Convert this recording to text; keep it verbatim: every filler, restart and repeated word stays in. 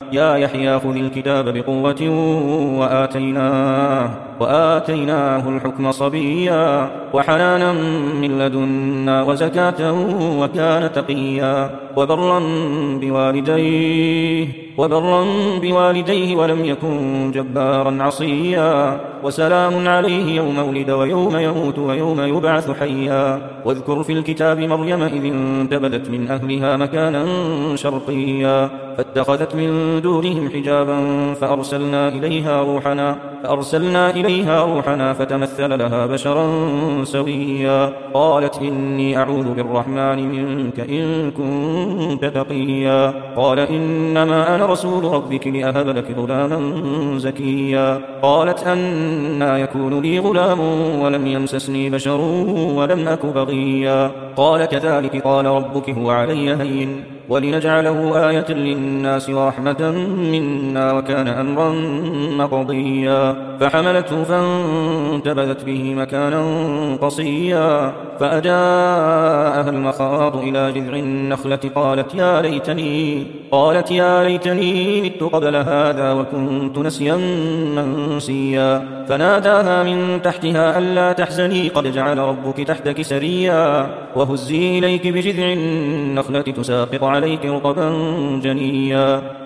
يا يحيى خذ الكتاب بقوة وآتيناه, وآتيناه الحكم صبيا وحنانا من لدنا وزكاة وكان تقيا وبرا بوالديه, وبرا بوالديه ولم يكن جبارا عصيا وسلام عليه يوم ولد ويوم يموت ويوم يبعث حيا. واذكر في الكتاب مريم إذ انتبذت من أهلها مكانا شرقيا فاتخذت من دونهم حجابا فأرسلنا إليها روحنا, فأرسلنا إليها روحنا فتمثل لها بشرا سويا. قالت إني أعوذ بالرحمن منك إن كنت تقيا. قال إنما أنا رسول ربك لأهب لك غلاما زكيا. قالت أنى يكون لي غلام ولم يمسسني بشر ولم أك بغيا. قال كذلك قال ربك هو علي هين ولنجعله آية للناس ورحمة منا وكان أمرا مقضيا. فحملته فانتبذت به مكانا قصيا فأجاءها المخاض إلى جذع النخلة قالت يا ليتني, قالت يا ليتني مت قبل هذا وكنت نسيا منسيا. فناداها من تحتها ألا تحزني قد جعل ربك تحتك سريا وهزي إليك بجذع النخلة تساقط عليك رطبا جنيا.